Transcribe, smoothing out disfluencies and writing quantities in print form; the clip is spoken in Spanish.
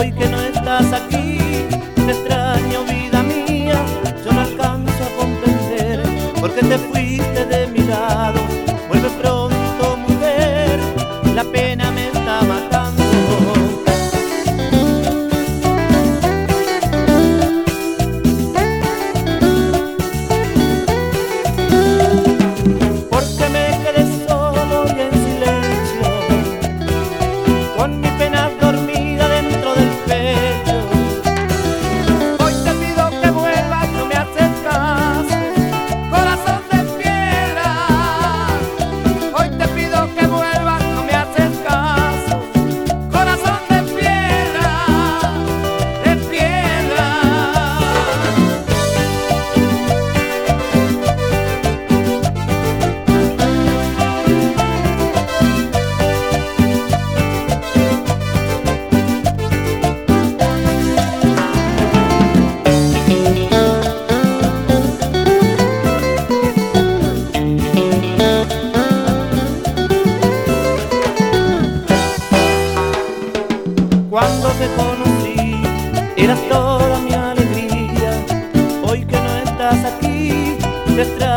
Hoy que no estás aquí, te extraño, vida mía. Yo no alcanzo a comprender por qué te fuiste de mi lado. Vuelve pronto, mujer, la pena me está matando. Porque me quedé solo y en silencio, con mi pena dormida dentro del pecho. Hoy te pido que vuelvas, no me haces caso, corazón de piedra. Hoy te pido que vuelvas, no me haces caso, corazón de piedra, de piedra. Cuando te conocí, eras toda mi alegría. Hoy que no estás aquí, te extraño.